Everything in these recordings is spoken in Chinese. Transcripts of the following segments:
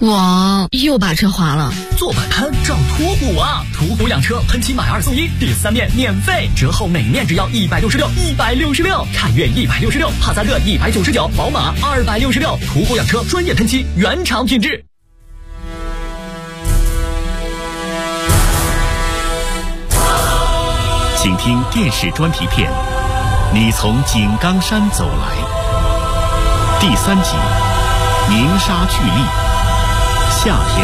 我又把车划了。 做摆摊找途虎啊！途虎养车喷漆买2送1，第3面免费，折后每面只要166，166，凯越166，帕萨特199，宝马266。途虎养车专业喷漆，原厂品质。 请听电视专题片《你从井冈山走来》第3集《凝沙巨力》夏天。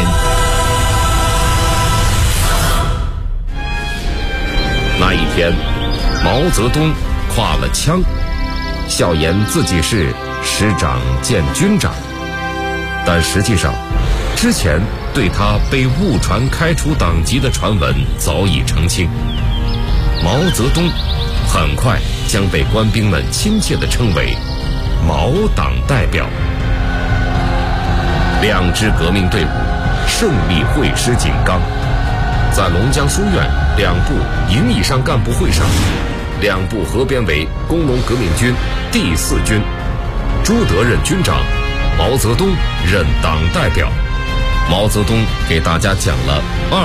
那一天，毛泽东挎了枪，笑言自己是师长兼军长，但实际上，之前对他被误传开除党籍的传闻早已澄清。毛泽东很快将被官兵们亲切地称为毛党代表。2支革命队伍胜利会师井冈，在龙江书院2部营以上干部会上，2部合编为工农革命军第4军，朱德任军长，毛泽东任党代表。毛泽东给大家讲了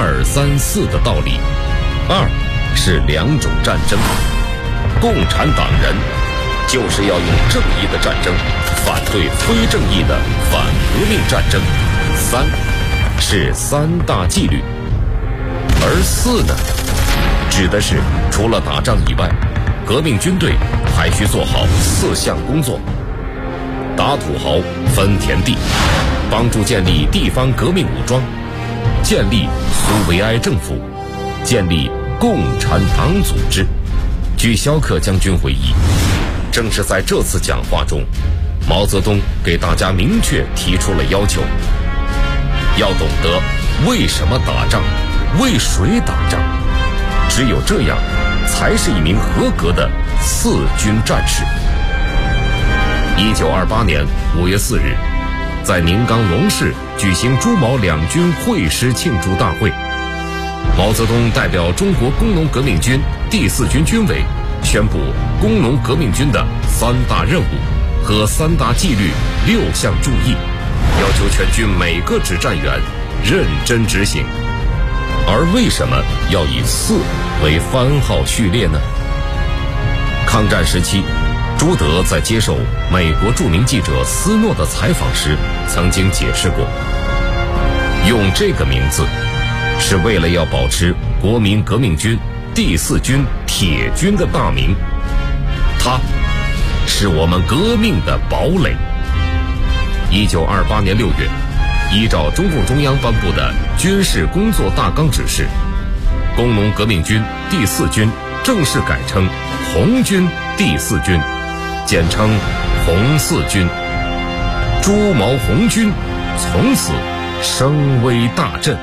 2、3、4的道理。2是2种战争，共产党人就是要用正义的战争反对非正义的反革命战争。3是3大纪律，而4呢，指的是除了打仗以外，革命军队还需做好4项工作：打土豪、分田地，帮助建立地方革命武装，建立苏维埃政府，建立共产党组织。据肖克将军回忆，正是在这次讲话中，毛泽东给大家明确提出了要求，要懂得为什么打仗，为谁打仗，只有这样才是一名合格的4军战士。1928年5月4日，在宁冈龙市举行朱毛2军会师庆祝大会，毛泽东代表中国工农革命军第4军军委宣布工农革命军的3大任务和3大纪律6项注意，要求全军每个指战员认真执行。而为什么要以4为番号序列呢？抗战时期，朱德在接受美国著名记者斯诺的采访时曾经解释过，用这个名字是为了要保持国民革命军第4军铁军的大名，它是我们革命的堡垒。1928年6月，依照中共中央颁布的军事工作大纲指示，工农革命军第4军正式改称红军第4军，简称红4军。朱毛红军从此声威大振。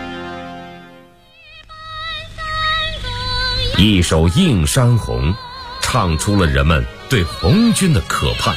一首《映山红》唱出了人们对红军的渴盼。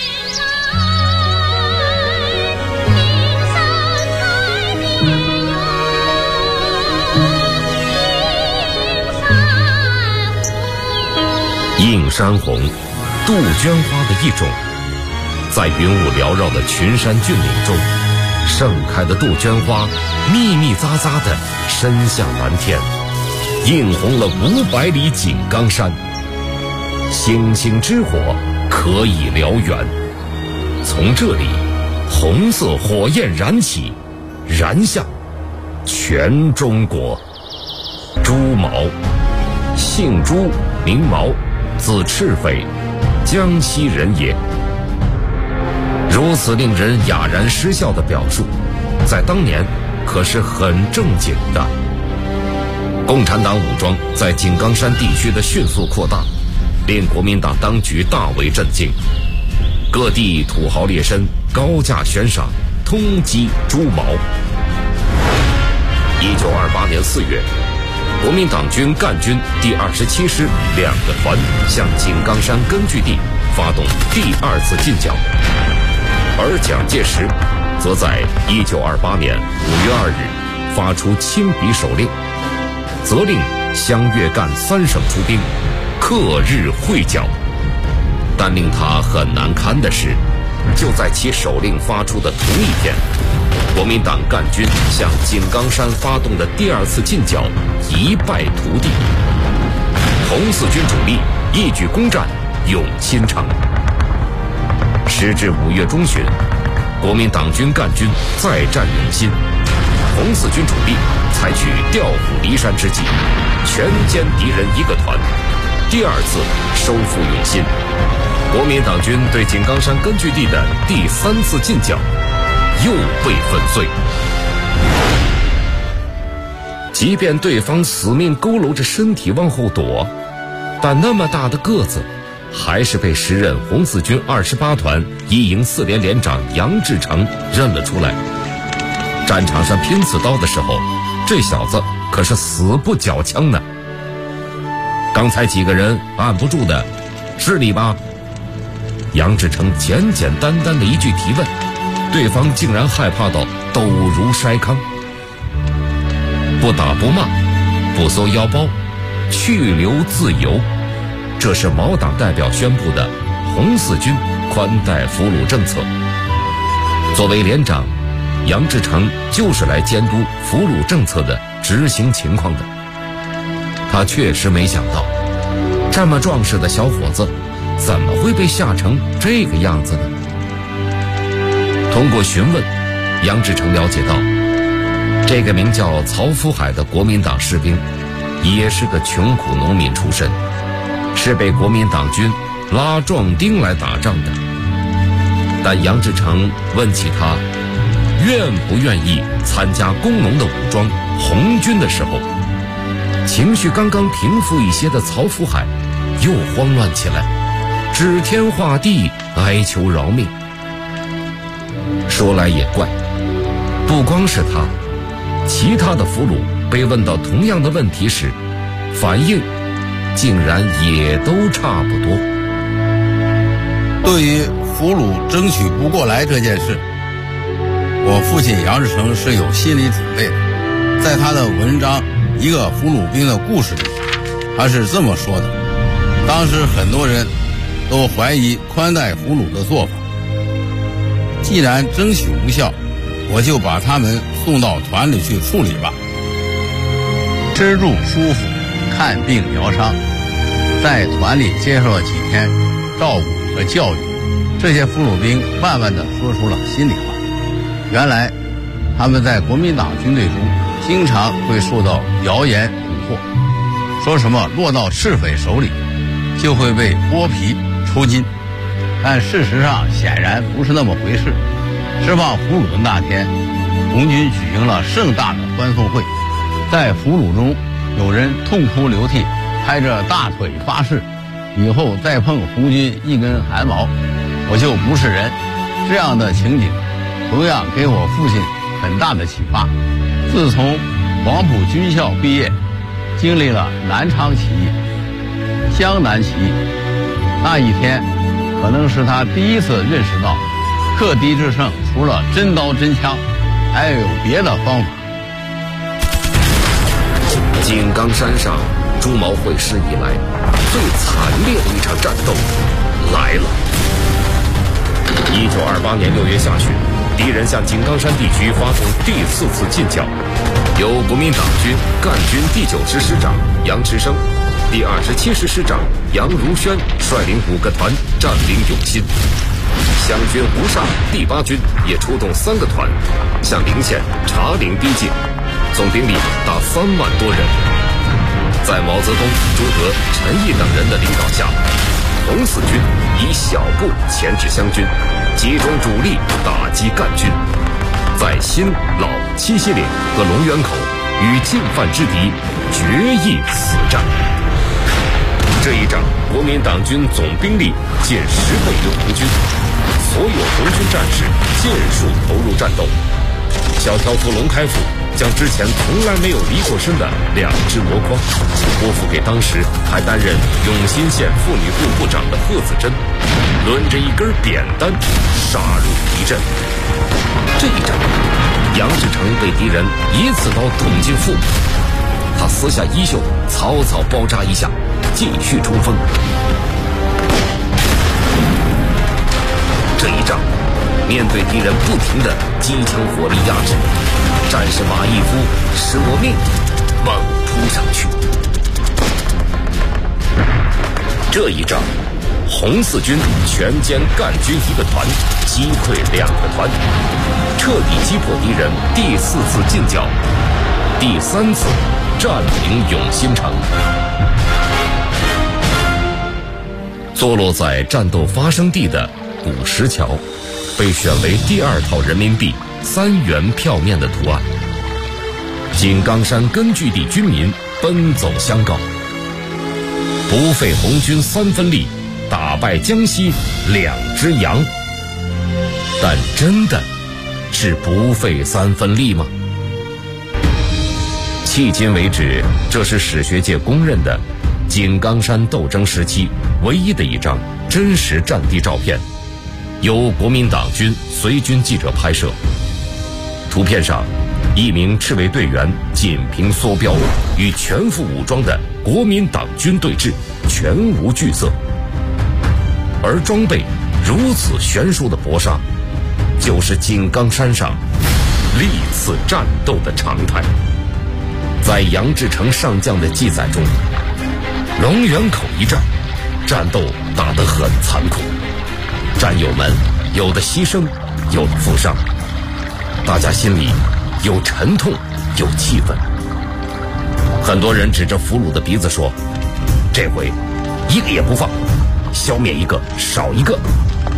映山红，杜鹃花的一种，在云雾缭绕的群山峻岭中，盛开的杜鹃花密密匝匝地伸向蓝天，映红了500里井冈山。星星之火可以燎原，从这里红色火焰燃起，燃向全中国。朱毛，姓朱名毛，字赤匪，江西人也。如此令人哑然失笑的表述，在当年可是很正经的。共产党武装在井冈山地区的迅速扩大，令国民党当局大为震惊。各地土豪劣绅高价悬赏，通缉朱毛。1928年4月，国民党军赣军第27师2个团向井冈山根据地发动第2次进剿，而蒋介石则在1928年5月2日发出亲笔手令，责令湘粤赣3省出兵，克日会剿。但令他很难堪的是，就在其手令发出的同一天， 国民党赣军向井冈山发动的第2次进剿一败涂地，红四军主力一举攻占永新城。时至5月中旬，国民党军赣军再战永新，红四军主力采取调虎离山之计，全歼敌人1个团，第2次收复永新。国民党军对井冈山根据地的第3次进剿又被粉碎。即便对方死命佝偻着身体往后躲，但那么大的个子还是被时任红四军28团1营4连连长杨志成认了出来。战场上拼刺刀的时候，这小子可是死不缴枪呢。刚才几个人按不住的，是你吧？杨志成简简单单的一句提问，对方竟然害怕到抖如筛糠。不打不骂，不搜腰包，去留自由，这是毛党代表宣布的红四军宽待俘虏政策。作为连长，杨志成就是来监督俘虏政策的执行情况的。他确实没想到，这么壮实的小伙子怎么会被吓成这个样子呢？通过询问，杨志成了解到，这个名叫曹福海的国民党士兵也是个穷苦农民出身，是被国民党军拉壮丁来打仗的。但杨志成问起他愿不愿意参加工农的武装红军的时候，情绪刚刚平复一些的曹福海又慌乱起来，指天画地哀求饶命。说来也怪，不光是他，其他的俘虏被问到同样的问题时，反应竟然也都差不多。 对于俘虏争取不过来这件事，我父亲杨志成是有心理准备的。在他的文章《一个俘虏兵的故事》里，他是这么说的：当时很多人都怀疑宽待俘虏的做法，既然争取无效，我就把他们送到团里去处理吧。吃住舒服，看病疗伤，在团里接受了几天照顾和教育，这些俘虏兵慢慢地说出了心里话。原来他们在国民党军队中经常会受到谣言蛊惑，说什么落到赤匪手里就会被剥皮抽筋，但事实上显然不是那么回事。释放俘虏的那天，红军举行了盛大的欢送会，在俘虏中有人痛哭流涕，拍着大腿发誓，以后再碰红军一根汗毛，我就不是人。这样的情景同样给我父亲很大的启发。自从黄埔军校毕业，经历了南昌起义、湘南起义，那一天可能是他第一次认识到克敌制胜除了真刀真枪还有别的方法。 井冈山上朱毛会师以来最惨烈的一场战斗来了。1928年6月下旬，敌人向井冈山地区发动第4次进剿，由国民党军赣军第9师师长杨池生、第27师师长杨如轩率领5个团占领永新。湘军胡沙第8军也出动3个团向陵县茶陵逼近，总兵力达3万多人。在毛泽东、朱德、陈毅等人的领导下，红四军以小步牵制湘军，集中主力打击赣军，在新老七西岭和龙源口与进犯之敌决一死战。这一仗，国民党军总兵力近10倍于红军，所有红军战士尽数投入战斗。小条幅龙开府将之前从来没有离过身的2只箩筐拨付给当时还担任永新县妇女部部长的贺子珍，抡着一根扁担杀入敌阵。这一仗，杨志成被敌人一刺刀捅进腹部，他撕下衣袖，草草包扎一下，继续冲锋。这一仗面对敌人不停的机枪火力压制，战士马义夫舍命猛扑上去。这一仗，红四军全歼赣军1个团，击溃2个团，彻底击破敌人第4次进剿，第3次占领永新城。坐落在战斗发生地的古石桥，被选为第2套人民币3元票面的图案。井冈山根据地军民奔走相告，不费红军3分力，打败江西2只羊。但真的是不费3分力吗？迄今为止，这是史学界公认的井冈山斗争时期唯一的一张真实战地照片，由国民党军随军记者拍摄。图片上，一名赤卫队员紧凭梭镖，与全副武装的国民党军对峙，全无惧色。而装备如此悬殊的搏杀，就是井冈山上历次战斗的常态。在杨志成上将的记载中，龙源口一战，战斗打得很残酷，战友们有的牺牲，有的负伤，大家心里有沉痛，有气愤。很多人指着俘虏的鼻子说：“这回一个也不放，消灭一个少一个。”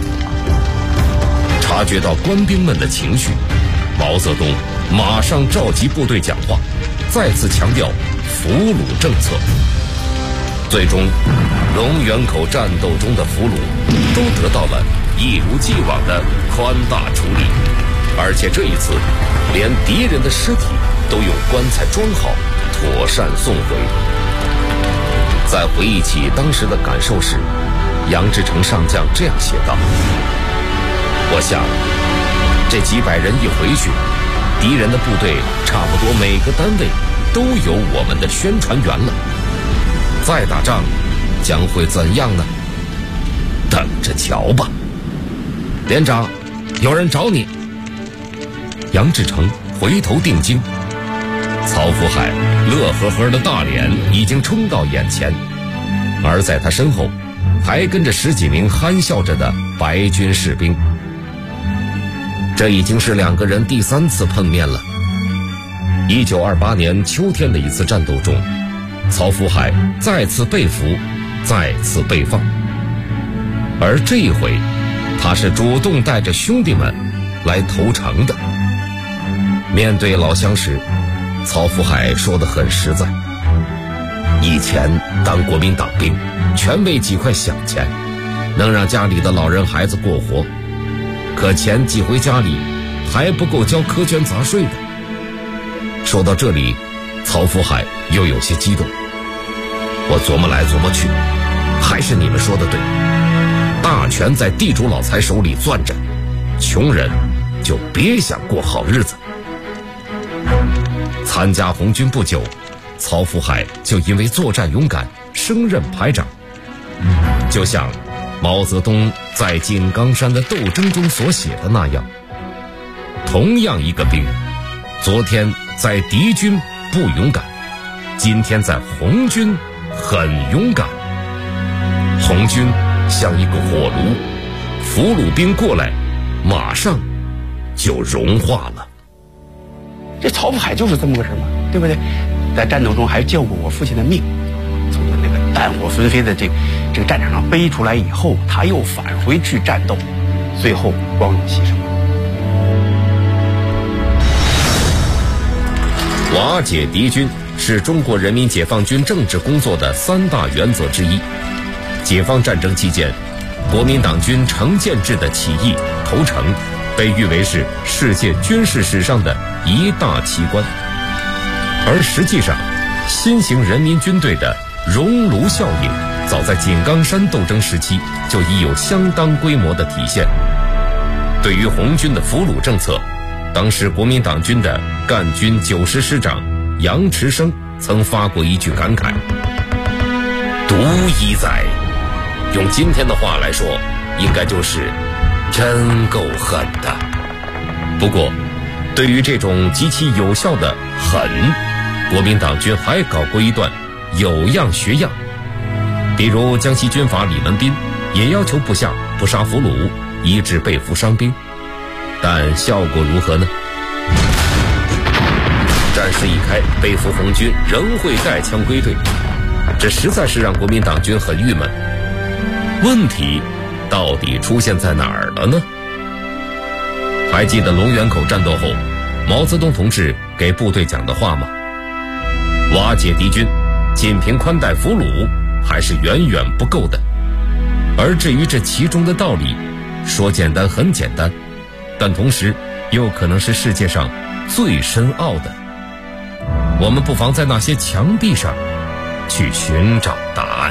察觉到官兵们的情绪，毛泽东马上召集部队讲话，再次强调俘虏政策。最终，龙源口战斗中的俘虏都得到了一如既往的宽大处理，而且这一次，连敌人的尸体都用棺材装好，妥善送回。在回忆起当时的感受时，杨志成上将这样写道：“我想，这几百人一回去，敌人的部队差不多每个单位都有我们的宣传员了。再打仗，将会怎样呢？等着瞧吧。连长，有人找你。”杨志成回头定睛，曹福海乐呵呵的大脸已经冲到眼前，而在他身后还跟着10几名憨笑着的白军士兵。这已经是2个人第3次碰面了。1928年秋天的一次战斗中，曹福海再次被俘，再次被放，而这一回他是主动带着兄弟们来投诚的。面对老相识，曹福海说得很实在：以前当国民党兵，全为几块小钱，能让家里的老人孩子过活，可钱寄回家里还不够交苛捐杂税的。说到这里，曹福海又有些激动。我琢磨来琢磨去，还是你们说的对，大权在地主老财手里攥着，穷人就别想过好日子。参加红军不久，曹福海就因为作战勇敢升任排长。就像毛泽东在井冈山的斗争中所写的那样，同样一个兵，昨天在敌军不勇敢，今天在红军很勇敢。红军像一个火炉，俘虏兵过来，马上就融化了。 这曹福海就是这么个人嘛，对不对？在战斗中还救过我父亲的命，从那个弹火纷飞的这个战场上背出来以后，他又返回去战斗，最后光荣牺牲。 瓦解敌军是中国人民解放军政治工作的3大原则之一。解放战争期间，国民党军成建制的起义投诚被誉为是世界军事史上的一大奇观，而实际上，新型人民军队的熔炉效应早在井冈山斗争时期就已有相当规模的体现。对于红军的俘虏政策，当时国民党军的赣军90师长杨池生曾发过一句感慨：独一哉。用今天的话来说，应该就是真够狠的。不过，对于这种极其有效的狠，国民党军还搞过一段有样学样。比如江西军阀李文斌也要求部下不杀俘虏，医治被俘伤兵，但效果如何呢？战事一开，被俘红军仍会带枪归队，这实在是让国民党军很郁闷。问题到底出现在哪儿了呢？还记得龙源口战斗后毛泽东同志给部队讲的话吗？瓦解敌军仅凭宽待俘虏还是远远不够的。而至于这其中的道理，说简单很简单，但同时又可能是世界上最深奥的。我们不妨在那些墙壁上去寻找答案。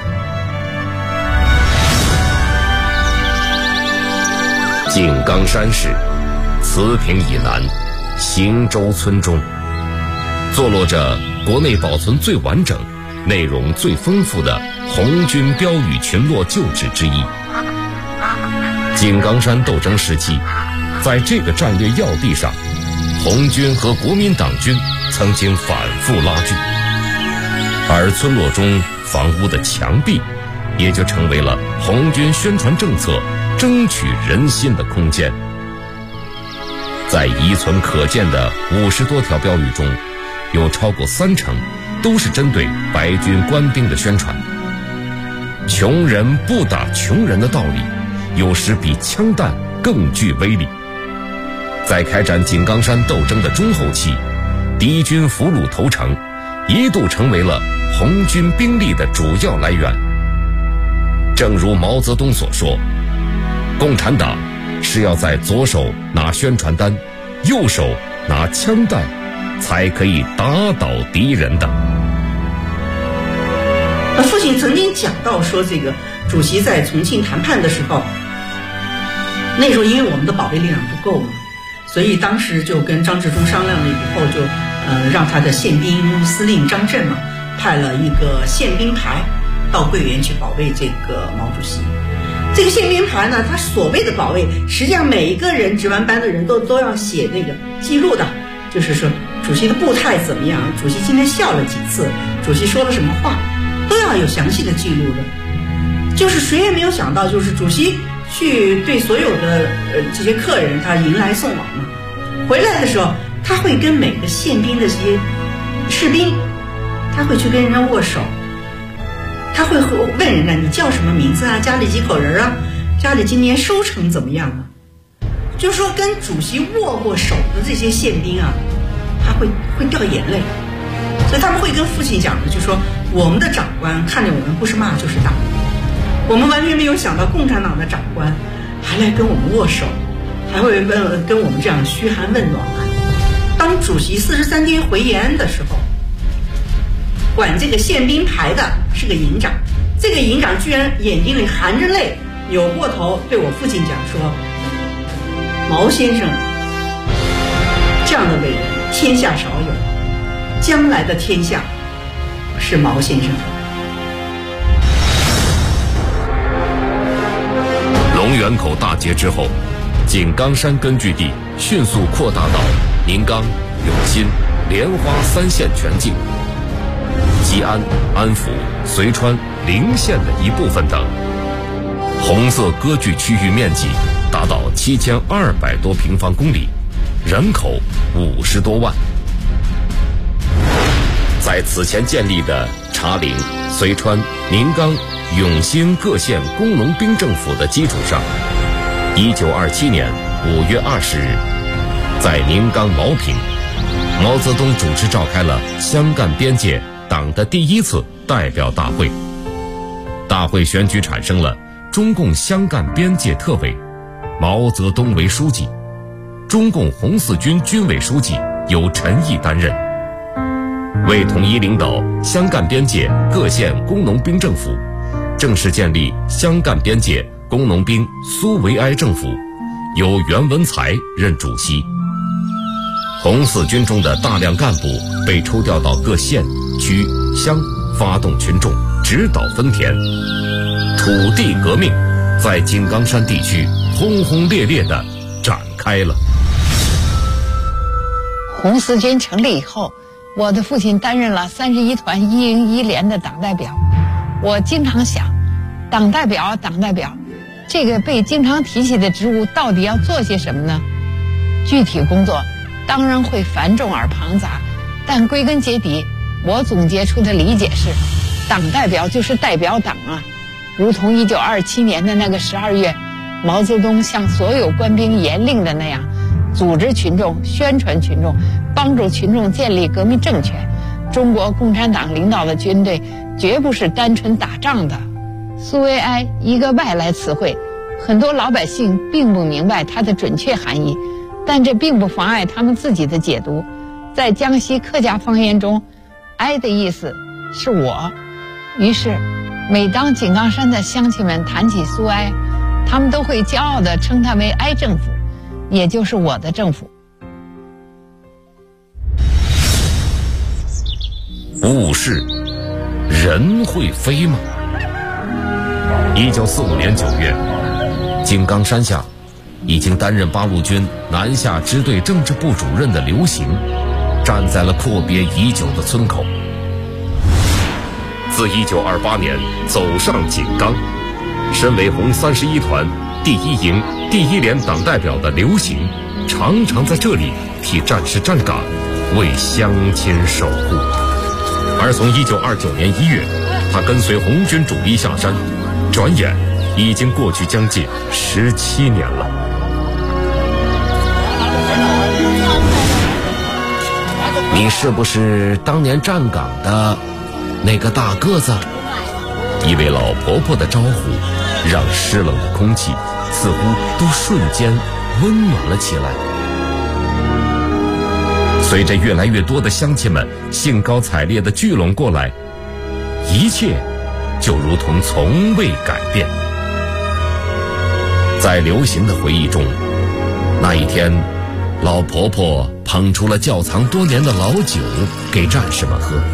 井冈山市慈平以南行舟村中，坐落着国内保存最完整、内容最丰富的红军标语群落旧址之一。井冈山斗争时期，在这个战略要地上，红军和国民党军曾经反复拉锯，而村落中房屋的墙壁也就成为了红军宣传政策、争取人心的空间。在遗存可见的50多条标语中，有超过30%都是针对白军官兵的宣传。穷人不打穷人的道理，有时比枪弹更具威力。在开展井冈山斗争的中后期，敌军俘虏投诚一度成为了红军兵力的主要来源。正如毛泽东所说，共产党是要在左手拿宣传单，右手拿枪弹，才可以打倒敌人的。 父亲曾经讲到说，这个主席在重庆谈判的时候，那时候因为我们的保卫力量不够嘛，所以当时就跟张治中商量了以后，就让他的宪兵司令张震嘛，派了一个宪兵排到桂园去保卫这个毛主席。这个宪兵排呢，他所谓的保卫，实际上每一个人值班班的人都要写那个记录的，就是说主席的步态怎么样，主席今天笑了几次，主席说了什么话，都要有详细的记录的。就是谁也没有想到，就是主席去对所有的这些客人他迎来送往嘛，回来的时候他会跟每个宪兵的这些士兵，他会去跟人家握手，他会问人家你叫什么名字啊，家里几口人啊，家里今年收成怎么样啊。就说跟主席握过手的这些宪兵啊，他会掉眼泪，所以他们会跟父亲讲的，就说我们的长官看见我们不是骂就是打，我们完全没有想到共产党的长官还来跟我们握手，还会跟我们这样嘘寒问暖啊。当主席43天回延安的时候，管这个宪兵排的是个营长，这个营长居然眼睛里含着泪，扭过头对我父亲讲说，毛先生这样的伟人天下少有，将来的天下是毛先生的。 龙源口大捷之后，井冈山根据地迅速扩大到宁冈、永新、莲花3县全境，吉安、安抚、遂川、陵县的一部分等，红色割据区域面积达到7200多平方公里，人口50多万。在此前建立的茶陵、遂川、宁冈、永新各县工农兵政府的基础上，1927年5月20日，在宁冈茅坪，毛泽东主持召开了湘赣边界党的第一次代表大会。大会选举产生了中共湘赣边界特委，毛泽东为书记，中共红四军军委书记由陈毅担任。为统一领导湘赣边界各县工农兵政府，正式建立湘赣边界工农兵苏维埃政府，由袁文才任主席。红四军中的大量干部被抽调到各县、区、乡，发动群众，指导分田。土地革命在井冈山地区轰轰烈烈地展开了。 红四军成立以后，我的父亲担任了31团1营1连的党代表。我经常想，党代表，这个被经常提起的职务到底要做些什么呢？具体工作当然会繁重而庞杂，但归根结底，我总结出的理解是，党代表就是代表党啊。如同1927年的那个12月，毛泽东向所有官兵严令的那样，组织群众、宣传群众，帮助群众建立革命政权。中国共产党领导的军队绝不是单纯打仗的。苏维埃一个外来词汇，很多老百姓并不明白它的准确含义，但这并不妨碍他们自己的解读。在江西客家方言中，哀的意思是我，于是每当井冈山的乡亲们谈起苏埃，他们都会骄傲地称他为哀政府，也就是我的政府。 物是人会飞吗？1945年9月，井冈山下已经担任八路军南下支队政治部主任的刘行，站在了阔别已久的村口。自1928年走上井冈，身为红31团第1营第1连党代表的刘行，常常在这里替战士站岗，为乡亲守护。而从1929年1月，他跟随红军主力下山，转眼已经过去将近17年了。你是不是当年站岗的那个大个子？一位老婆婆的招呼，让湿冷的空气似乎都瞬间温暖了起来。随着越来越多的乡亲们兴高采烈地聚拢过来，一切就如同从未改变。在刘行的回忆中，那一天，老婆婆捧出了窖藏多年的老酒给战士们喝，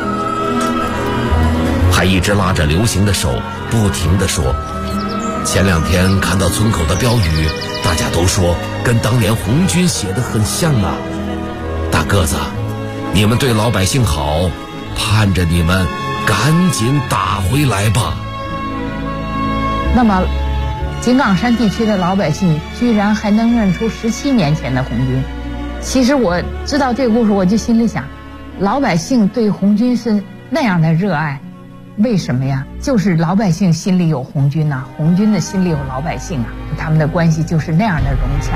还一直拉着刘行的手，不停地说：前2天看到村口的标语，大家都说跟当年红军写的很像啊。大个子，你们对老百姓好，盼着你们赶紧打回来吧。 那么井冈山地区的老百姓居然还能认出17年前的红军。其实我知道这个故事，我就心里想，老百姓对红军是那样的热爱，为什么呀？就是老百姓心里有红军呐，红军的心里有老百姓啊，他们的关系就是那样的融洽。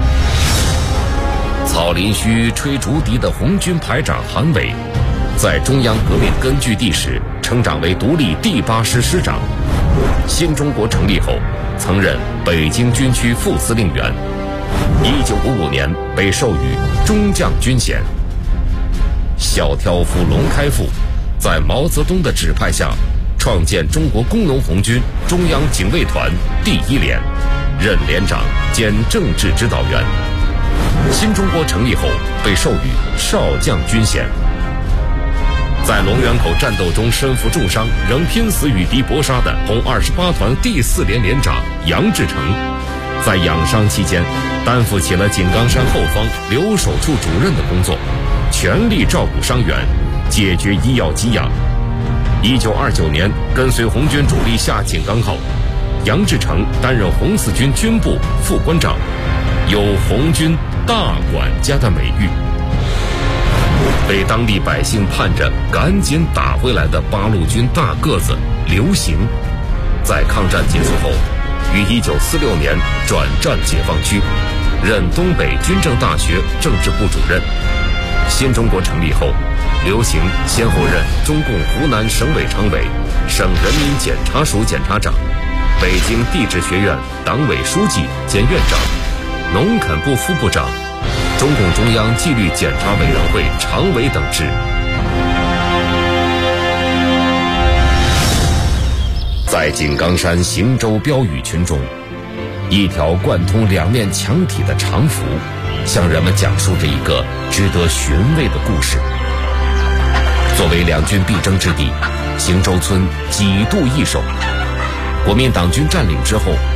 草林区吹竹笛的红军排长韩伟，在中央革命根据地时成长为独立第8师师长。新中国成立后，曾任北京军区副司令员。1955年被授予中将军衔。小挑夫龙开复在毛泽东的指派下，创建中国工农红军中央警卫团第1连，任连长兼政治指导员。新中国成立后被授予少将军衔。在龙源口战斗中身负重伤，仍拼死与敌搏杀的红28团第4连连长杨志成，在养伤期间担负起了井冈山后方留守处主任的工作，全力照顾伤员，解决医药给养。1929年跟随红军主力下井冈后，杨志成担任红四军军部副官长，有红军大管家的美誉。被当地百姓盼着赶紧打回来的八路军大个子刘行，在抗战结束后，于1946年转战解放区，任东北军政大学政治部主任。新中国成立后，刘行先后任中共湖南省委常委、省人民检察署检察长、北京地质学院党委书记兼院长、农垦部副部长、中共中央纪律检查委员会常委等职。在井冈山行舟标语群中，一条贯通2面墙体的长幅，向人们讲述着一个值得寻味的故事。作为两军必争之地，行舟村几度易手。国民党军占领之后，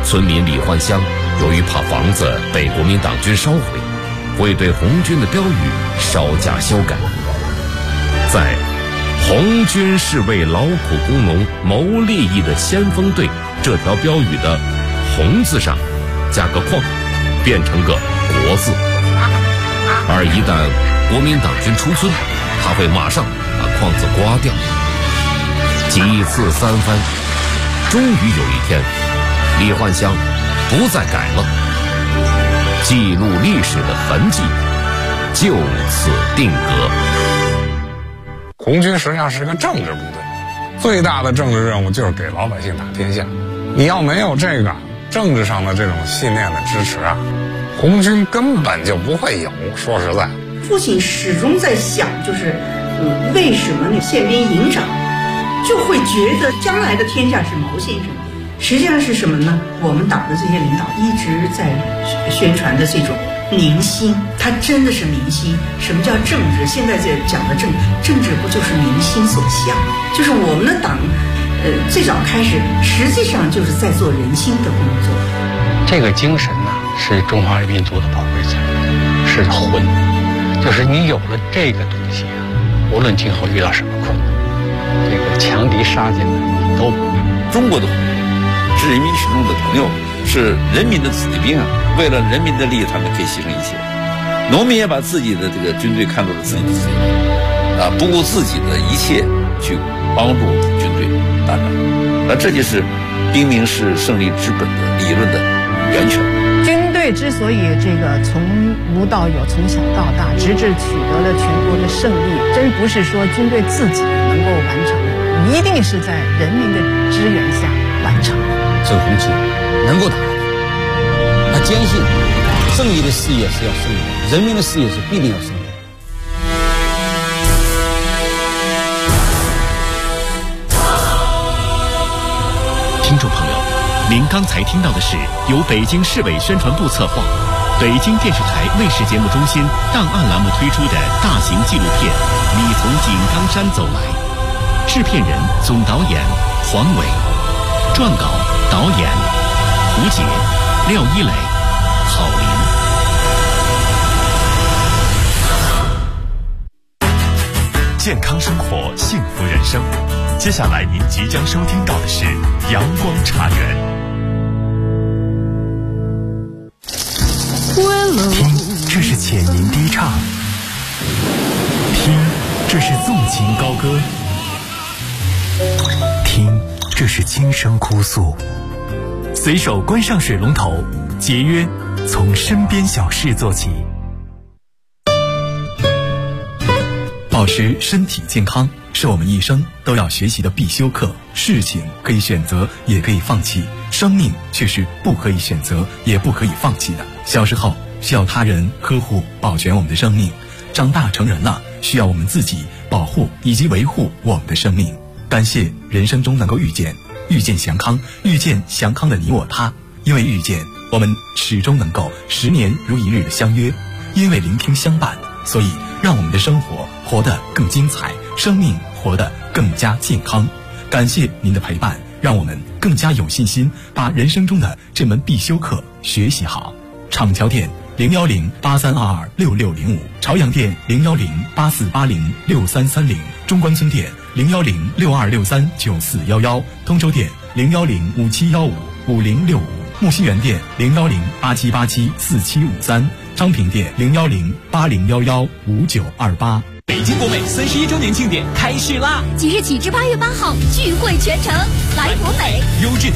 村民李焕香由于怕房子被国民党军烧毁，会对红军的标语稍加修改，在红军是为劳苦工农谋利益的先锋队这条标语的红字上加个框，变成个国字。而一旦国民党军出村，他会马上把框字刮掉。几次三番，终于有一天，李焕香不再改了，记录历史的痕迹就此定格。 红军实际上是个政治部队，最大的政治任务就是给老百姓打天下。你要没有这个政治上的这种信念的支持啊，红军根本就不会有。说实在， 父亲始终在想，就是为什么那宪兵营长就会觉得将来的天下是毛先生的？实际上是什么呢？我们党的这些领导一直在宣传的这种民心，它真的是民心。什么叫政治？现在讲的政治不就是民心所向？就是我们的党，最早开始实际上就是在做人心的工作。 这个精神呢，是中华人民族的宝贵财富，是魂。就是你有了这个东西啊，无论今后遇到什么困难，这个强敌杀进来你都不会。 中国的红军是人民群众的朋友，是人民的子弟兵啊！为了人民的利益，他们可以牺牲一切。农民也把自己的这个军队看作是自己的子弟兵啊，不顾自己的一切去帮助军队打仗。那这就是兵民是胜利之本的理论的源泉。 军队之所以这个从无到有，从小到大，直至取得了全国的胜利，真不是说军队自己能够完成的，一定是在人民的支援下完成的。 这个红旗能够打，他坚信正义的事业是要胜利，人民的事业是必定要胜利。 听众朋友，您刚才听到的是由北京市委宣传部策划，北京电视台卫视节目中心档案栏目推出的大型纪录片《你从井冈山走来》，制片人、总导演黄伟，撰稿、导演胡杰、廖一磊、郝林。健康生活，幸福人生。接下来您即将收听到的是阳光茶园。听，这是浅吟低唱；听，这是纵情高歌；听，这是轻声哭诉。随手关上水龙头，节约从身边小事做起。保持身体健康是我们一生都要学习的必修课。事情可以选择，也可以放弃，生命却是不可以选择，也不可以放弃的。小时候需要他人呵护保全我们的生命，长大成人了需要我们自己保护以及维护我们的生命。感谢人生中能够遇见祥康，遇见祥康的你我他。因为遇见，我们始终能够10年如一日的相约；因为聆听相伴，所以让我们的生活活得更精彩，生命活得更加健康。感谢您的陪伴，让我们更加有信心把人生中的这门必修课学习好。厂桥店01083226605，朝阳店01084806330，中关村店01062639411，通州店01057155065，木樨园店01087874753，昌平店01080115928。 北京国美31周年庆典开始啦！ 即日起至8月8号，聚会全城，来国美， 优质